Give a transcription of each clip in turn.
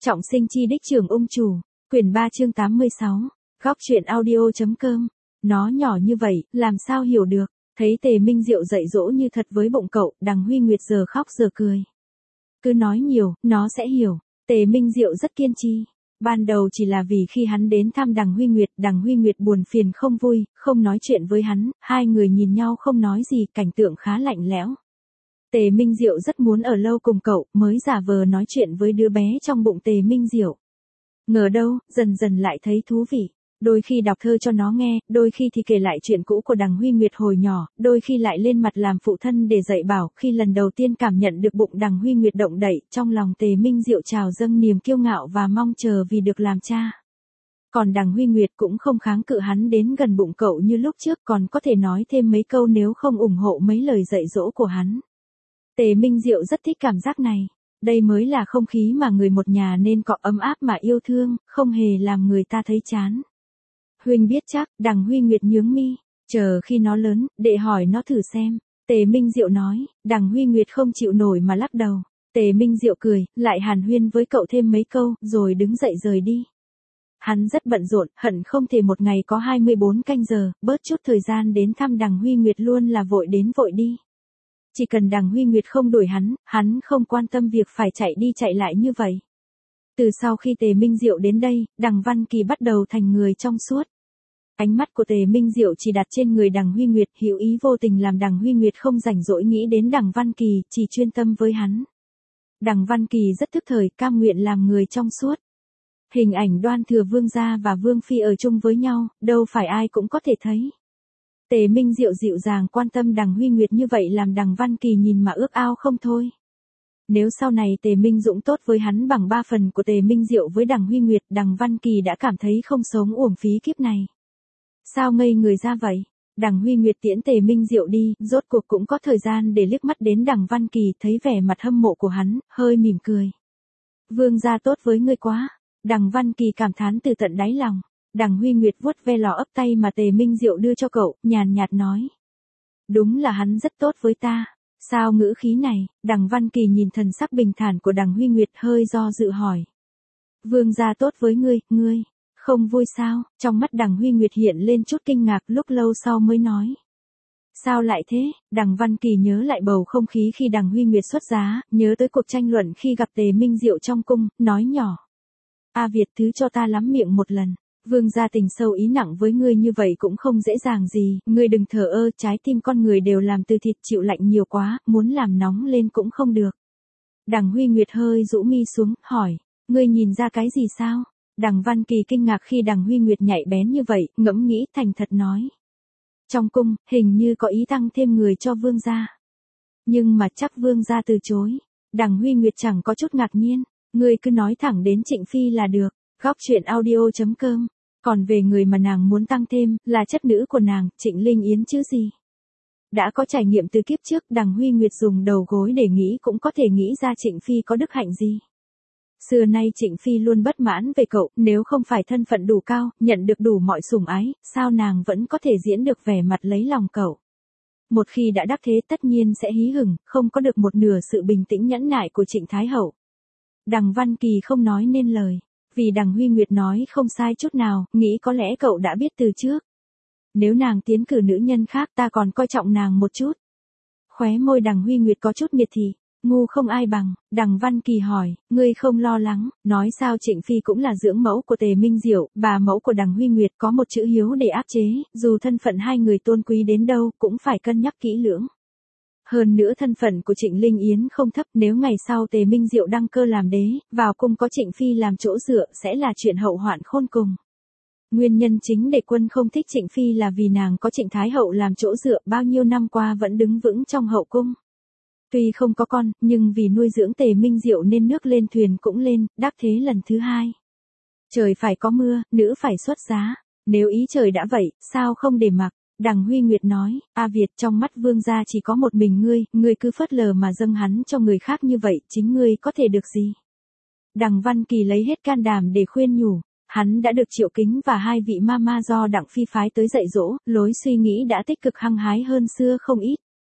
Trọng sinh chi đích trưởng ung chủ, quyển 3 chương 86, góc truyện audio.com. Nó nhỏ như vậy, làm sao hiểu được, thấy Tề Minh Diệu dạy dỗ như thật với bụng cậu, Đằng Huy Nguyệt giờ khóc giờ cười. Cứ nói nhiều, nó sẽ hiểu, Tề Minh Diệu rất kiên trì. Ban đầu chỉ là vì khi hắn đến thăm Đằng Huy Nguyệt buồn phiền không vui, không nói chuyện với hắn, hai người nhìn nhau không nói gì, cảnh tượng khá lạnh lẽo. Tề Minh Diệu rất muốn ở lâu cùng cậu, mới giả vờ nói chuyện với đứa bé trong bụng Tề Minh Diệu. Ngờ đâu, dần dần lại thấy thú vị. Đôi khi đọc thơ cho nó nghe, đôi khi thì kể lại chuyện cũ của Đằng Huy Nguyệt hồi nhỏ, đôi khi lại lên mặt làm phụ thân để dạy bảo. Khi lần đầu tiên cảm nhận được bụng Đằng Huy Nguyệt động đậy, trong lòng Tề Minh Diệu trào dâng niềm kiêu ngạo và mong chờ vì được làm cha. Còn Đằng Huy Nguyệt cũng không kháng cự hắn đến gần bụng cậu như lúc trước, còn có thể nói thêm mấy câu nếu không ủng hộ mấy lời dạy dỗ của hắn. Tề Minh Diệu rất thích cảm giác này. Đây mới là không khí mà người một nhà nên có, ấm áp mà yêu thương, không hề làm người ta thấy chán. Huynh biết chắc, Đằng Huy Nguyệt nhướng mi, chờ khi nó lớn, đệ hỏi nó thử xem. Tề Minh Diệu nói, Đằng Huy Nguyệt không chịu nổi mà lắc đầu. Tề Minh Diệu cười, lại hàn huyên với cậu thêm mấy câu, rồi đứng dậy rời đi. Hắn rất bận rộn, hận không thể một ngày có 24 canh giờ, bớt chút thời gian đến thăm Đằng Huy Nguyệt luôn là vội đến vội đi. Chỉ cần Đằng Huy Nguyệt không đuổi hắn không quan tâm việc phải chạy đi chạy lại như vậy. Từ sau khi Tề Minh Diệu đến đây, Đằng Văn Kỳ bắt đầu thành người trong suốt. Ánh mắt của Tề Minh Diệu chỉ đặt trên người Đằng Huy Nguyệt, hữu ý vô tình làm Đằng Huy Nguyệt không rảnh rỗi nghĩ đến Đằng Văn Kỳ, chỉ chuyên tâm với hắn. Đằng Văn Kỳ rất thức thời, cam nguyện làm người trong suốt. Hình ảnh Đoan Thừa Vương gia và Vương phi ở chung với nhau, đâu phải ai cũng có thể thấy. Tề Minh Diệu dịu dàng quan tâm Đằng Huy Nguyệt như vậy làm Đằng Văn Kỳ nhìn mà ước ao không thôi. Nếu sau này Tề Minh Dũng tốt với hắn bằng 3 phần của Tề Minh Diệu với Đằng Huy Nguyệt, Đằng Văn Kỳ đã cảm thấy không sống uổng phí kiếp này. Sao ngây người ra vậy? Đằng Huy Nguyệt tiễn Tề Minh Diệu đi, rốt cuộc cũng có thời gian để liếc mắt đến Đằng Văn Kỳ, thấy vẻ mặt hâm mộ của hắn, hơi mỉm cười. Vương gia tốt với ngươi quá. Đằng Văn Kỳ cảm thán từ tận đáy lòng. Đằng Huy Nguyệt vuốt ve lò ấp tay mà Tề Minh Diệu đưa cho cậu, nhàn nhạt nói. Đúng là hắn rất tốt với ta. Sao ngữ khí này? Đằng Văn Kỳ nhìn thần sắc bình thản của Đằng Huy Nguyệt hơi do dự hỏi. Vương gia tốt với ngươi không vui sao? Trong mắt Đằng Huy Nguyệt hiện lên chút kinh ngạc, lúc lâu sau mới nói. Sao lại thế? Đằng Văn Kỳ nhớ lại bầu không khí khi Đằng Huy Nguyệt xuất giá, nhớ tới cuộc tranh luận khi gặp Tề Minh Diệu trong cung, nói nhỏ. A Việt, thứ cho ta lắm miệng một lần. Vương gia tình sâu ý nặng với ngươi như vậy cũng không dễ dàng gì, ngươi đừng thờ ơ, trái tim con người đều làm từ thịt, chịu lạnh nhiều quá, muốn làm nóng lên cũng không được. Đằng Huy Nguyệt hơi rũ mi xuống, hỏi, ngươi nhìn ra cái gì sao? Đằng Văn Kỳ kinh ngạc khi Đằng Huy Nguyệt nhạy bén như vậy, ngẫm nghĩ thành thật nói. Trong cung, hình như có ý tăng thêm người cho vương gia. Nhưng mà chắc vương gia từ chối. Đằng Huy Nguyệt chẳng có chút ngạc nhiên, ngươi cứ nói thẳng đến Trịnh Phi là được. Góc truyện audio.com. Còn về người mà nàng muốn tăng thêm, là chất nữ của nàng, Trịnh Linh Yến chứ gì. Đã có trải nghiệm từ kiếp trước, Đằng Huy Nguyệt dùng đầu gối để nghĩ cũng có thể nghĩ ra Trịnh Phi có đức hạnh gì. Xưa nay Trịnh Phi luôn bất mãn về cậu, nếu không phải thân phận đủ cao, nhận được đủ mọi sủng ái, sao nàng vẫn có thể diễn được vẻ mặt lấy lòng cậu. Một khi đã đắc thế tất nhiên sẽ hí hửng, không có được một nửa sự bình tĩnh nhẫn nại của Trịnh Thái Hậu. Đằng Văn Kỳ không nói nên lời. Vì Đằng Huy Nguyệt nói không sai chút nào, nghĩ có lẽ cậu đã biết từ trước. Nếu nàng tiến cử nữ nhân khác ta còn coi trọng nàng một chút. Khóe môi Đằng Huy Nguyệt có chút miệt thị, ngu không ai bằng. Đằng Văn Kỳ hỏi, ngươi không lo lắng, nói sao Trịnh Phi cũng là dưỡng mẫu của Tề Minh Diệu, bà mẫu của Đằng Huy Nguyệt có một chữ hiếu để áp chế, dù thân phận hai người tôn quý đến đâu cũng phải cân nhắc kỹ lưỡng. Hơn nữa thân phận của Trịnh Linh Yến không thấp, nếu ngày sau Tề Minh Diệu đăng cơ làm đế, vào cung có Trịnh Phi làm chỗ dựa sẽ là chuyện hậu hoạn khôn cùng. Nguyên nhân chính để quân không thích Trịnh Phi là vì nàng có Trịnh Thái Hậu làm chỗ dựa, bao nhiêu năm qua vẫn đứng vững trong hậu cung. Tuy không có con, nhưng vì nuôi dưỡng Tề Minh Diệu nên nước lên thuyền cũng lên, đắc thế lần thứ hai. Trời phải có mưa, nữ phải xuất giá. Nếu ý trời đã vậy, sao không để mặc? Đằng Huy Nguyệt nói, A Việt, trong mắt vương gia chỉ có một mình ngươi cứ phớt lờ mà dâng hắn cho người khác như vậy, chính ngươi có thể được gì? Đằng Văn Kỳ lấy hết can đảm để khuyên nhủ, hắn đã được Triệu Kính và hai vị mama do Đặng Phi phái tới dạy dỗ, lối suy nghĩ đã tích cực hăng hái hơn xưa không ít.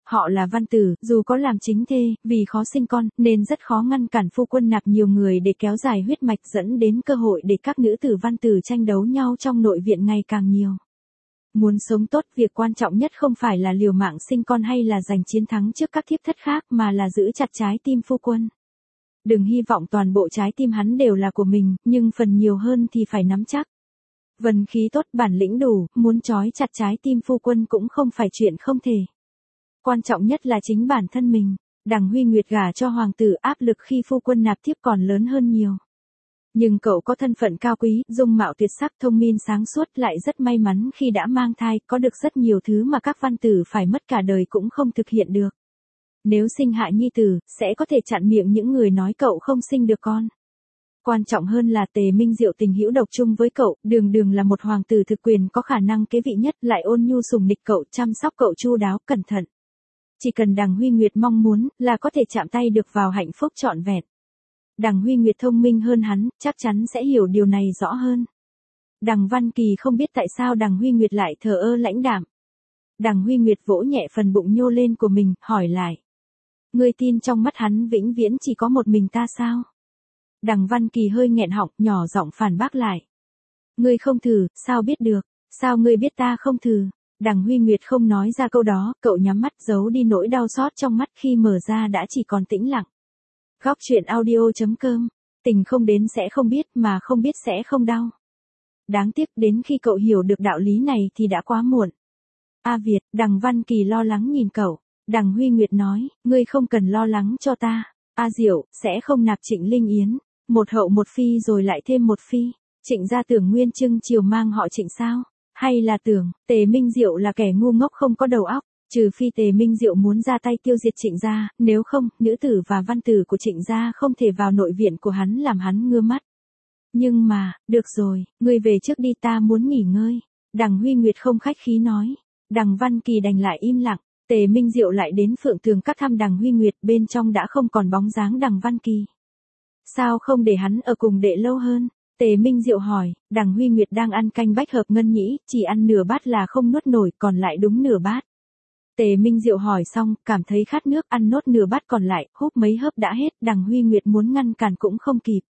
họ là văn tử, dù có làm chính thê, vì khó sinh con, nên rất khó ngăn cản phu quân nạp nhiều người để kéo dài huyết mạch, dẫn đến cơ hội để các nữ tử văn tử tranh đấu nhau trong nội viện ngày càng nhiều. Muốn sống tốt, việc quan trọng nhất không phải là liều mạng sinh con hay là giành chiến thắng trước các thiếp thất khác mà là giữ chặt trái tim phu quân. Đừng hy vọng toàn bộ trái tim hắn đều là của mình, nhưng phần nhiều hơn thì phải nắm chắc. Vân khí tốt, bản lĩnh đủ, muốn trói chặt trái tim phu quân cũng không phải chuyện không thể. Quan trọng nhất là chính bản thân mình. Đằng Huy Nguyệt gả cho hoàng tử, áp lực khi phu quân nạp thiếp còn lớn hơn nhiều. Nhưng cậu có thân phận cao quý, dung mạo tuyệt sắc, thông minh sáng suốt, lại rất may mắn khi đã mang thai, có được rất nhiều thứ mà các văn tử phải mất cả đời cũng không thực hiện được. Nếu sinh hạ nhi tử, sẽ có thể chặn miệng những người nói cậu không sinh được con. Quan trọng hơn là Tề Minh Diệu tình hữu độc chung với cậu, đường đường là một hoàng tử thực quyền có khả năng kế vị nhất, lại ôn nhu sủng nịch cậu, chăm sóc cậu chu đáo, cẩn thận. Chỉ cần Đằng Huy Nguyệt mong muốn, là có thể chạm tay được vào hạnh phúc trọn vẹn. Đằng Huy Nguyệt thông minh hơn hắn, chắc chắn sẽ hiểu điều này rõ hơn. Đằng Văn Kỳ không biết tại sao Đằng Huy Nguyệt lại thờ ơ lãnh đạm. Đằng Huy Nguyệt vỗ nhẹ phần bụng nhô lên của mình, hỏi lại. Ngươi tin trong mắt hắn vĩnh viễn chỉ có một mình ta sao? Đằng Văn Kỳ hơi nghẹn họng, nhỏ giọng phản bác lại. Ngươi không thử, sao biết được? Sao ngươi biết ta không thử? Đằng Huy Nguyệt không nói ra câu đó, cậu nhắm mắt giấu đi nỗi đau xót trong mắt, khi mở ra đã chỉ còn tĩnh lặng. Góc truyện audio.com. Tình không đến sẽ không biết, mà không biết sẽ không đau. Đáng tiếc đến khi cậu hiểu được đạo lý này thì đã quá muộn. A Việt, Đằng Văn Kỳ lo lắng nhìn cậu. Đằng Huy Nguyệt nói, ngươi không cần lo lắng cho ta. A Diệu, sẽ không nạp Trịnh Linh Yến. Một hậu một phi rồi lại thêm một phi. Trịnh gia tưởng Nguyên Trưng chiều mang họ Trịnh sao? Hay là tưởng, Tề Minh Diệu là kẻ ngu ngốc không có đầu óc? Trừ phi Tề Minh Diệu muốn ra tay tiêu diệt Trịnh gia, nếu không, nữ tử và văn tử của Trịnh gia không thể vào nội viện của hắn làm hắn ngưa mắt. Nhưng mà, được rồi, ngươi về trước đi, ta muốn nghỉ ngơi. Đằng Huy Nguyệt không khách khí nói. Đằng Văn Kỳ đành lại im lặng. Tề Minh Diệu lại đến Phượng Tường Các thăm Đằng Huy Nguyệt, bên trong đã không còn bóng dáng Đằng Văn Kỳ. Sao không để hắn ở cùng đệ lâu hơn? Tề Minh Diệu hỏi. Đằng Huy Nguyệt đang ăn canh bách hợp ngân nhĩ, chỉ ăn nửa bát là không nuốt nổi, còn lại đúng nửa bát. Tề Minh Diệu hỏi xong, cảm thấy khát nước, ăn nốt nửa bát còn lại, húp mấy hớp đã hết. Đằng Huy Nguyệt muốn ngăn cản cũng không kịp.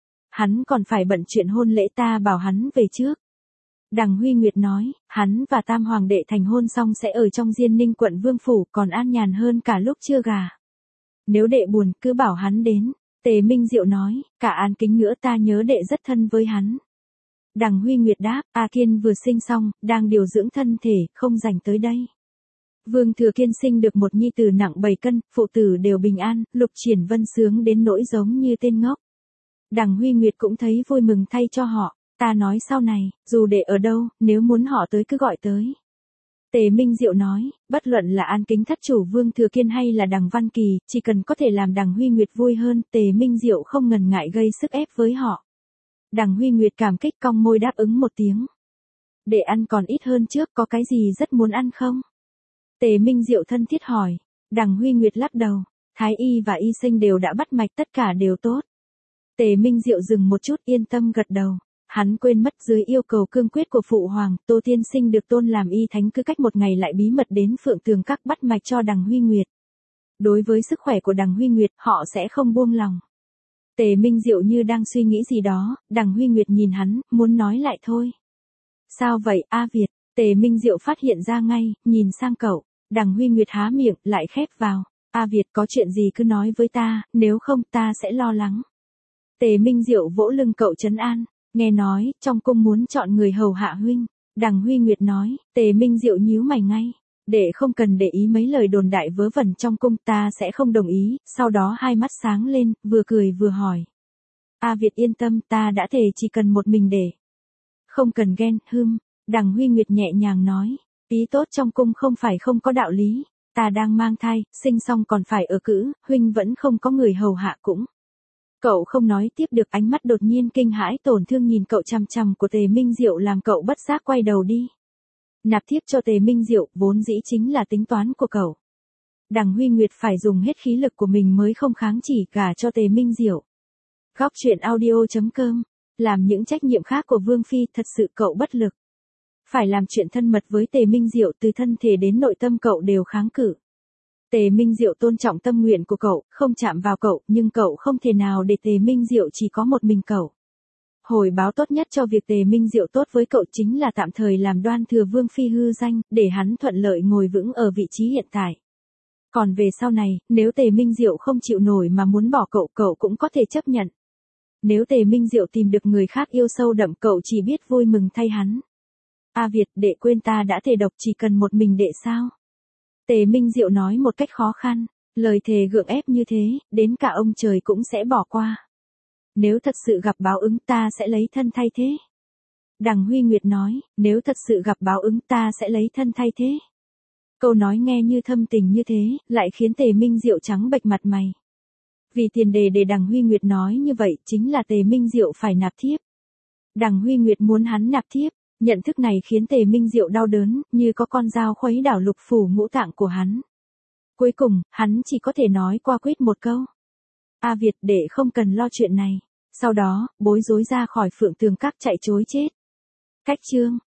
Hắn còn phải bận chuyện hôn lễ, ta bảo hắn về trước. Đằng Huy Nguyệt nói, hắn và Tam Hoàng đệ thành hôn xong sẽ ở trong Diên Ninh quận Vương Phủ, còn an nhàn hơn cả lúc chưa gả. Nếu đệ buồn, cứ bảo hắn đến. Tề Minh Diệu nói, cả An Kính nữa, ta nhớ đệ rất thân với hắn. Đằng Huy Nguyệt đáp, A Kiên vừa sinh xong, đang điều dưỡng thân thể, không rảnh tới đây. Vương Thừa Kiên sinh được một nhi tử nặng 7 cân, phụ tử đều bình an, Lục Triển Vân sướng đến nỗi giống như tên ngốc. Đằng Huy Nguyệt cũng thấy vui mừng thay cho họ. Ta nói sau này, dù đệ ở đâu, nếu muốn họ tới cứ gọi tới. Tề Minh Diệu nói, bất luận là An Kính thất chủ Vương Thừa Kiên hay là Đằng Văn Kỳ, chỉ cần có thể làm Đằng Huy Nguyệt vui hơn, Tề Minh Diệu không ngần ngại gây sức ép với họ. Đằng Huy Nguyệt cảm kích cong môi đáp ứng một tiếng. Đệ ăn còn ít hơn trước, có cái gì rất muốn ăn không? Tề Minh Diệu thân thiết hỏi. Đằng Huy Nguyệt lắc đầu. Thái y và y sinh đều đã bắt mạch, tất cả đều tốt. Tề Minh Diệu dừng một chút, yên tâm gật đầu. Hắn quên mất dưới yêu cầu cương quyết của phụ hoàng, Tô Tiên Sinh được tôn làm y thánh, cứ cách một ngày lại bí mật đến Phượng Tường Các bắt mạch cho Đằng Huy Nguyệt. Đối với sức khỏe của Đằng Huy Nguyệt, họ sẽ không buông lòng. Tề Minh Diệu như đang suy nghĩ gì đó, Đằng Huy Nguyệt nhìn hắn, muốn nói lại thôi. Sao vậy, A Việt? Tề Minh Diệu phát hiện ra ngay, nhìn sang cậu. Đằng Huy Nguyệt há miệng, lại khép vào. A Việt, có chuyện gì cứ nói với ta, nếu không ta sẽ lo lắng. Tề Minh Diệu vỗ lưng cậu trấn an. Nghe nói, trong cung muốn chọn người hầu hạ huynh. Đằng Huy Nguyệt nói. Tề Minh Diệu nhíu mày ngay. Để không cần để ý mấy lời đồn đại vớ vẩn trong cung, ta sẽ không đồng ý. Sau đó hai mắt sáng lên, vừa cười vừa hỏi. A Việt yên tâm, ta đã thề chỉ cần một mình để. Không cần ghen, Đằng Huy Nguyệt nhẹ nhàng nói. Ý tốt trong cung không phải không có đạo lý. Ta đang mang thai, sinh xong còn phải ở cữ, huynh vẫn không có người hầu hạ cũng. Cậu không nói tiếp được, ánh mắt đột nhiên kinh hãi tổn thương nhìn cậu chằm chằm của Tề Minh Diệu làm cậu bất giác quay đầu đi. Nạp thiếp cho Tề Minh Diệu vốn dĩ chính là tính toán của cậu. Đằng Huy Nguyệt phải dùng hết khí lực của mình mới không kháng chỉ gả cho Tề Minh Diệu. Góc truyện audio.com. Làm những trách nhiệm khác của Vương Phi, thật sự cậu bất lực. Phải làm chuyện thân mật với Tề Minh Diệu, từ thân thể đến nội tâm cậu đều kháng cự. Tề Minh Diệu tôn trọng tâm nguyện của cậu, không chạm vào cậu, nhưng cậu không thể nào để Tề Minh Diệu chỉ có một mình cậu. Hồi báo tốt nhất cho việc Tề Minh Diệu tốt với cậu chính là tạm thời làm Đoan Thừa Vương phi hư danh, để hắn thuận lợi ngồi vững ở vị trí hiện tại. Còn về sau này, nếu Tề Minh Diệu không chịu nổi mà muốn bỏ cậu, cậu cũng có thể chấp nhận. Nếu Tề Minh Diệu tìm được người khác yêu sâu đậm, cậu chỉ biết vui mừng thay hắn. A Việt, đệ quên ta đã thề độc chỉ cần một mình đệ sao? Tề Minh Diệu nói một cách khó khăn, lời thề gượng ép như thế, đến cả ông trời cũng sẽ bỏ qua. Nếu thật sự gặp báo ứng ta sẽ lấy thân thay thế. Đằng Huy Nguyệt nói, nếu thật sự gặp báo ứng ta sẽ lấy thân thay thế. Câu nói nghe như thâm tình như thế, lại khiến Tề Minh Diệu trắng bệch mặt mày. Vì tiền đề để Đằng Huy Nguyệt nói như vậy chính là Tề Minh Diệu phải nạp thiếp. Đằng Huy Nguyệt muốn hắn nạp thiếp, nhận thức này khiến Tề Minh Diệu đau đớn, như có con dao khuấy đảo lục phủ ngũ tạng của hắn. Cuối cùng, hắn chỉ có thể nói qua quýt một câu. A Việt, đệ không cần lo chuyện này. Sau đó, bối rối ra khỏi Phượng Tường Các chạy trối chết. Cách chương